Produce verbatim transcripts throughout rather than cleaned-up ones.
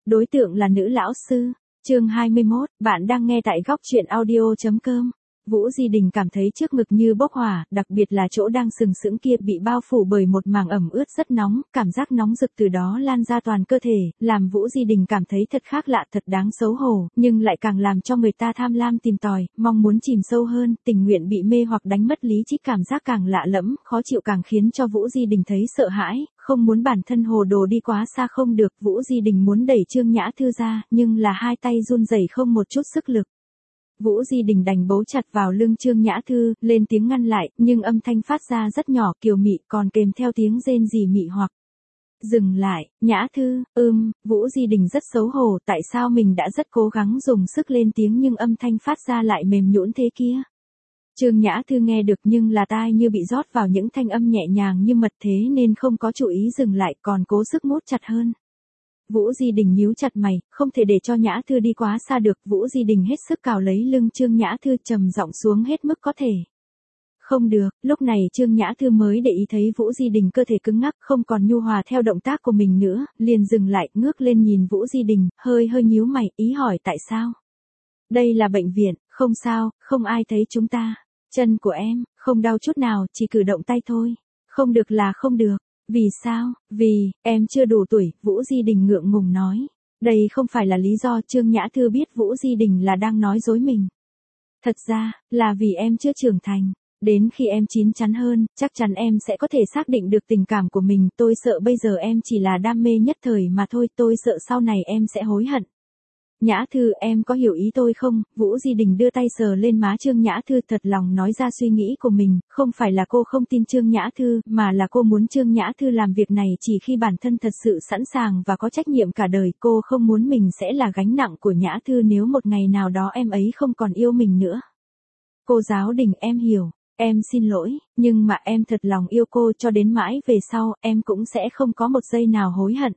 đối tượng là nữ lão sư. Chương hai mươi mốt, bạn đang nghe tại góc truyện audio chấm com. Vũ Di Đình cảm thấy trước ngực như bốc hỏa, đặc biệt là chỗ đang sừng sững kia bị bao phủ bởi một màng ẩm ướt rất nóng, cảm giác nóng rực từ đó lan ra toàn cơ thể, làm Vũ Di Đình cảm thấy thật khác lạ, thật đáng xấu hổ, nhưng lại càng làm cho người ta tham lam tìm tòi, mong muốn chìm sâu hơn, tình nguyện bị mê hoặc đánh mất lý trí, cảm giác càng lạ lẫm, khó chịu càng khiến cho Vũ Di Đình thấy sợ hãi, không muốn bản thân hồ đồ đi quá xa không được, Vũ Di Đình muốn đẩy Trương Nhã Thư ra, nhưng là hai tay run rẩy không một chút sức lực. Vũ Di Đình đành bấu chặt vào lưng Trương Nhã Thư, lên tiếng ngăn lại, nhưng âm thanh phát ra rất nhỏ, kiều mị, còn kèm theo tiếng rên rỉ mị hoặc. Dừng lại, Nhã Thư, ưm, Vũ Di Đình rất xấu hổ, tại sao mình đã rất cố gắng dùng sức lên tiếng nhưng âm thanh phát ra lại mềm nhũn thế kia. Trương Nhã Thư nghe được nhưng là tai như bị rót vào những thanh âm nhẹ nhàng như mật thế nên không có chú ý dừng lại, còn cố sức mút chặt hơn. Vũ Di Đình nhíu chặt mày, không thể để cho Nhã Thư đi quá xa được, Vũ Di Đình hết sức cào lấy lưng Trương Nhã Thư trầm giọng xuống hết mức có thể. Không được, lúc này Trương Nhã Thư mới để ý thấy Vũ Di Đình cơ thể cứng ngắc, không còn nhu hòa theo động tác của mình nữa, liền dừng lại, ngước lên nhìn Vũ Di Đình, hơi hơi nhíu mày, ý hỏi tại sao. Đây là bệnh viện, không sao, không ai thấy chúng ta. Chân của em, không đau chút nào, chỉ cử động tay thôi. Không được là không được. Vì sao? Vì, em chưa đủ tuổi, Vũ Di Đình ngượng ngùng nói. Đây không phải là lý do, Trương Nhã Thư biết Vũ Di Đình là đang nói dối mình. Thật ra, là vì em chưa trưởng thành. Đến khi em chín chắn hơn, chắc chắn em sẽ có thể xác định được tình cảm của mình. Tôi sợ bây giờ em chỉ là đam mê nhất thời mà thôi, tôi sợ sau này em sẽ hối hận. Nhã Thư, em có hiểu ý tôi không? Vũ Di Đình đưa tay sờ lên má Trương Nhã Thư, thật lòng nói ra suy nghĩ của mình, không phải là cô không tin Trương Nhã Thư, mà là cô muốn Trương Nhã Thư làm việc này chỉ khi bản thân thật sự sẵn sàng và có trách nhiệm cả đời, cô không muốn mình sẽ là gánh nặng của Nhã Thư nếu một ngày nào đó em ấy không còn yêu mình nữa. Cô Giáo Đình, em hiểu, em xin lỗi, nhưng mà em thật lòng yêu cô cho đến mãi về sau, em cũng sẽ không có một giây nào hối hận.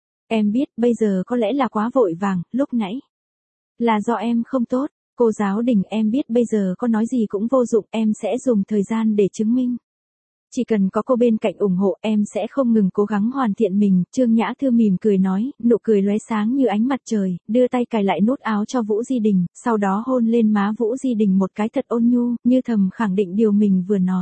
Em biết, bây giờ có lẽ là quá vội vàng, lúc nãy. Là do em không tốt, cô Giáo Đình, em biết bây giờ có nói gì cũng vô dụng, em sẽ dùng thời gian để chứng minh. Chỉ cần có cô bên cạnh ủng hộ, em sẽ không ngừng cố gắng hoàn thiện mình. Trương Nhã Thư mỉm cười nói, nụ cười lóe sáng như ánh mặt trời, đưa tay cài lại nút áo cho Vũ Di Đình, sau đó hôn lên má Vũ Di Đình một cái thật ôn nhu, như thầm khẳng định điều mình vừa nói.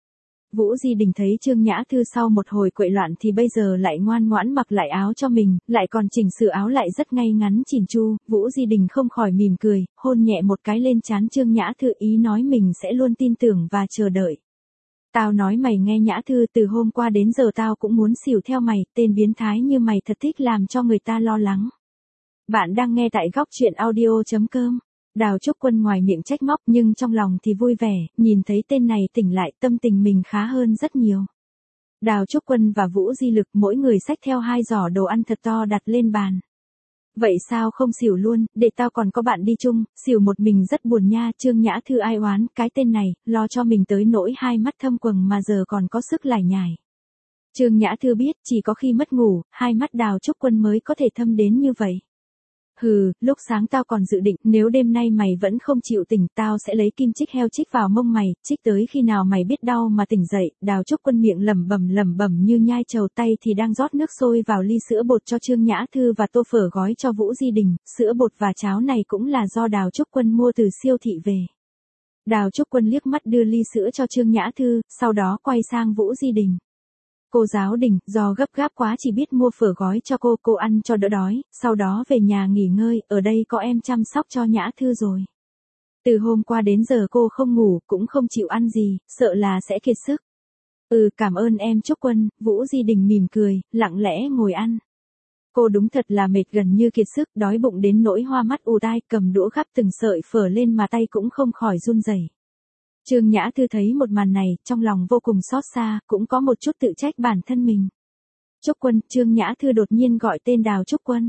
Vũ Di Đình thấy Trương Nhã Thư sau một hồi quậy loạn thì bây giờ lại ngoan ngoãn mặc lại áo cho mình, lại còn chỉnh sửa áo lại rất ngay ngắn chỉn chu, Vũ Di Đình không khỏi mỉm cười, hôn nhẹ một cái lên trán Trương Nhã Thư, ý nói mình sẽ luôn tin tưởng và chờ đợi. Tao nói mày nghe Nhã Thư, từ hôm qua đến giờ tao cũng muốn xỉu theo mày, tên biến thái như mày thật thích làm cho người ta lo lắng. Bạn đang nghe tại góc truyện audio chấm com. Đào Trúc Quân ngoài miệng trách móc nhưng trong lòng thì vui vẻ, nhìn thấy tên này tỉnh lại tâm tình mình khá hơn rất nhiều. Đào Trúc Quân và Vũ Di Lực mỗi người xách theo hai giỏ đồ ăn thật to đặt lên bàn. Vậy sao không xỉu luôn, để tao còn có bạn đi chung, xỉu một mình rất buồn nha. Trương Nhã Thư ai oán, cái tên này, lo cho mình tới nỗi hai mắt thâm quầng mà giờ còn có sức lải nhải. Trương Nhã Thư biết chỉ có khi mất ngủ, hai mắt Đào Trúc Quân mới có thể thâm đến như vậy. Hừ, lúc sáng tao còn dự định, nếu đêm nay mày vẫn không chịu tỉnh, tao sẽ lấy kim chích heo chích vào mông mày, chích tới khi nào mày biết đau mà tỉnh dậy. Đào Trúc Quân miệng lẩm bẩm lẩm bẩm như nhai trầu, tay thì đang rót nước sôi vào ly sữa bột cho Trương Nhã Thư và tô phở gói cho Vũ Di Đình, sữa bột và cháo này cũng là do Đào Trúc Quân mua từ siêu thị về. Đào Trúc Quân liếc mắt đưa ly sữa cho Trương Nhã Thư, sau đó quay sang Vũ Di Đình. Cô Giáo Đình, do gấp gáp quá chỉ biết mua phở gói cho cô, cô ăn cho đỡ đói, sau đó về nhà nghỉ ngơi, ở đây có em chăm sóc cho Nhã Thư rồi. Từ hôm qua đến giờ cô không ngủ, cũng không chịu ăn gì, sợ là sẽ kiệt sức. Ừ, cảm ơn em Trúc Quân, Vũ Di Đình mỉm cười, lặng lẽ ngồi ăn. Cô đúng thật là mệt gần như kiệt sức, đói bụng đến nỗi hoa mắt ù tai, cầm đũa gắp từng sợi phở lên mà tay cũng không khỏi run rẩy. Trương Nhã Thư thấy một màn này, trong lòng vô cùng xót xa, cũng có một chút tự trách bản thân mình. Trúc Quân, Trương Nhã Thư đột nhiên gọi tên Đào Trúc Quân.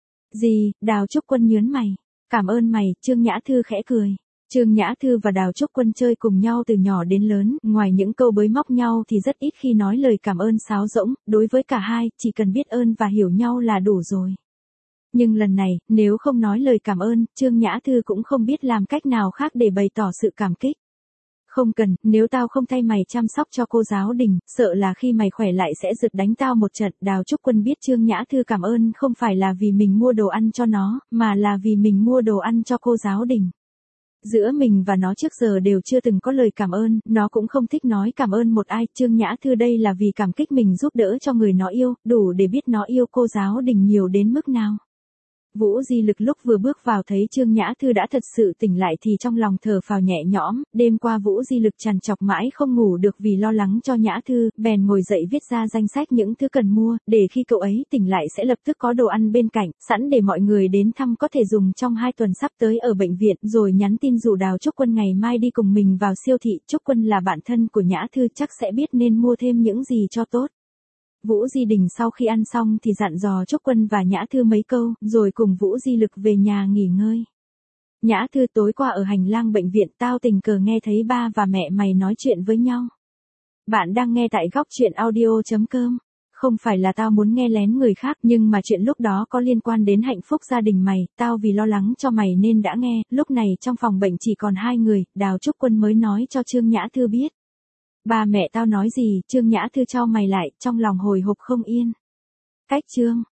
Gì, Đào Trúc Quân nhớn mày. Cảm ơn mày, Trương Nhã Thư khẽ cười. Trương Nhã Thư và Đào Trúc Quân chơi cùng nhau từ nhỏ đến lớn, ngoài những câu bới móc nhau thì rất ít khi nói lời cảm ơn sáo rỗng, đối với cả hai, chỉ cần biết ơn và hiểu nhau là đủ rồi. Nhưng lần này, nếu không nói lời cảm ơn, Trương Nhã Thư cũng không biết làm cách nào khác để bày tỏ sự cảm kích. Không cần, nếu tao không thay mày chăm sóc cho cô giáo Đình, sợ là khi mày khỏe lại sẽ giật đánh tao một trận. Đào Trúc Quân biết Trương Nhã Thư cảm ơn không phải là vì mình mua đồ ăn cho nó, mà là vì mình mua đồ ăn cho cô giáo Đình. Giữa mình và nó trước giờ đều chưa từng có lời cảm ơn, nó cũng không thích nói cảm ơn một ai. Trương Nhã Thư đây là vì cảm kích mình giúp đỡ cho người nó yêu, đủ để biết nó yêu cô giáo Đình nhiều đến mức nào. Vũ Di Lực lúc vừa bước vào thấy Trương Nhã Thư đã thật sự tỉnh lại thì trong lòng thở phào nhẹ nhõm, đêm qua Vũ Di Lực trằn trọc mãi không ngủ được vì lo lắng cho Nhã Thư, bèn ngồi dậy viết ra danh sách những thứ cần mua, để khi cậu ấy tỉnh lại sẽ lập tức có đồ ăn bên cạnh, sẵn để mọi người đến thăm có thể dùng trong hai tuần sắp tới ở bệnh viện, rồi nhắn tin rủ Đào Trúc Quân ngày mai đi cùng mình vào siêu thị. Trúc Quân là bạn thân của Nhã Thư chắc sẽ biết nên mua thêm những gì cho tốt. Vũ Di Đình sau khi ăn xong thì dặn dò Trúc Quân và Nhã Thư mấy câu, rồi cùng Vũ Di Lực về nhà nghỉ ngơi. Nhã Thư, tối qua ở hành lang bệnh viện tao tình cờ nghe thấy ba và mẹ mày nói chuyện với nhau. Bạn đang nghe tại góc truyện audio chấm com. Không phải là tao muốn nghe lén người khác, nhưng mà chuyện lúc đó có liên quan đến hạnh phúc gia đình mày, tao vì lo lắng cho mày nên đã nghe. Lúc này trong phòng bệnh chỉ còn hai người, Đào Trúc Quân mới nói cho Trương Nhã Thư biết. Ba mẹ tao nói gì? Trương Nhã Thư chau mày lại, trong lòng hồi hộp không yên. Cách Trương